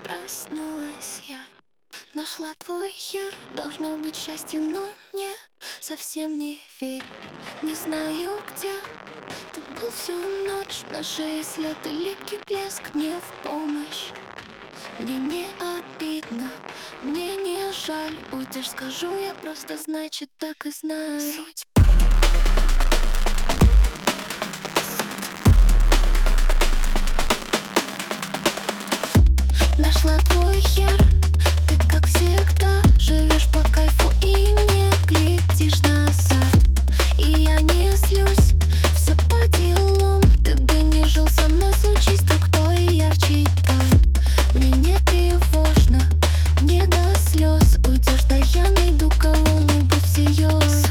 Проснулась я, нашла твой хер. Должно быть счастье, но мне совсем не верь. Не знаю, где ты был всю ночь. На шее след и липкий блеск мне в помощь. Мне не обидно, мне не жаль. Уйдешь, скажу я просто, значит, так и знаю. Суть. Нашла твой хер, ты как всегда живешь по кайфу и не глядишь назад. И я не злюсь, все по делам. Ты бы не жил со мной, случись, то кто и ярче там. Мне не тревожно, не до слез. Уйдешь, да я найду кого-нибудь всерьез.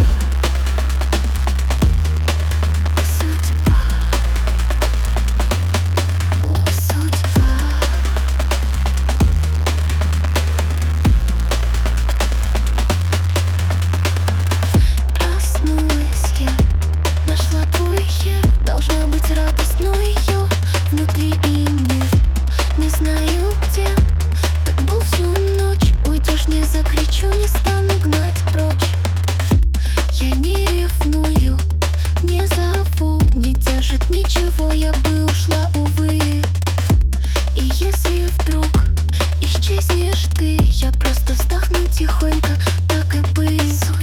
Должна быть радость, но ее внутри и нет. Не знаю где ты был всю ночь. Уйдешь, не закричу, не стану гнать прочь. Я не ревную, не зову, не держит ничего, я бы ушла, увы. И если вдруг исчезнешь ты, я просто вздохну тихонько, так и быть.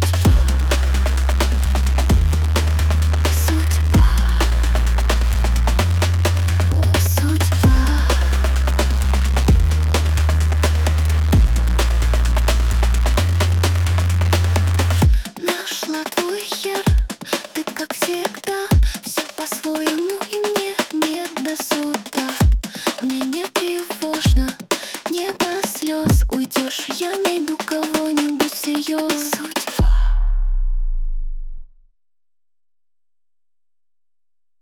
Ты как всегда, все по-своему, и мне не до суда. Мне не тревожно, не до слез. Уйдешь, я найду кого-нибудь всерьез.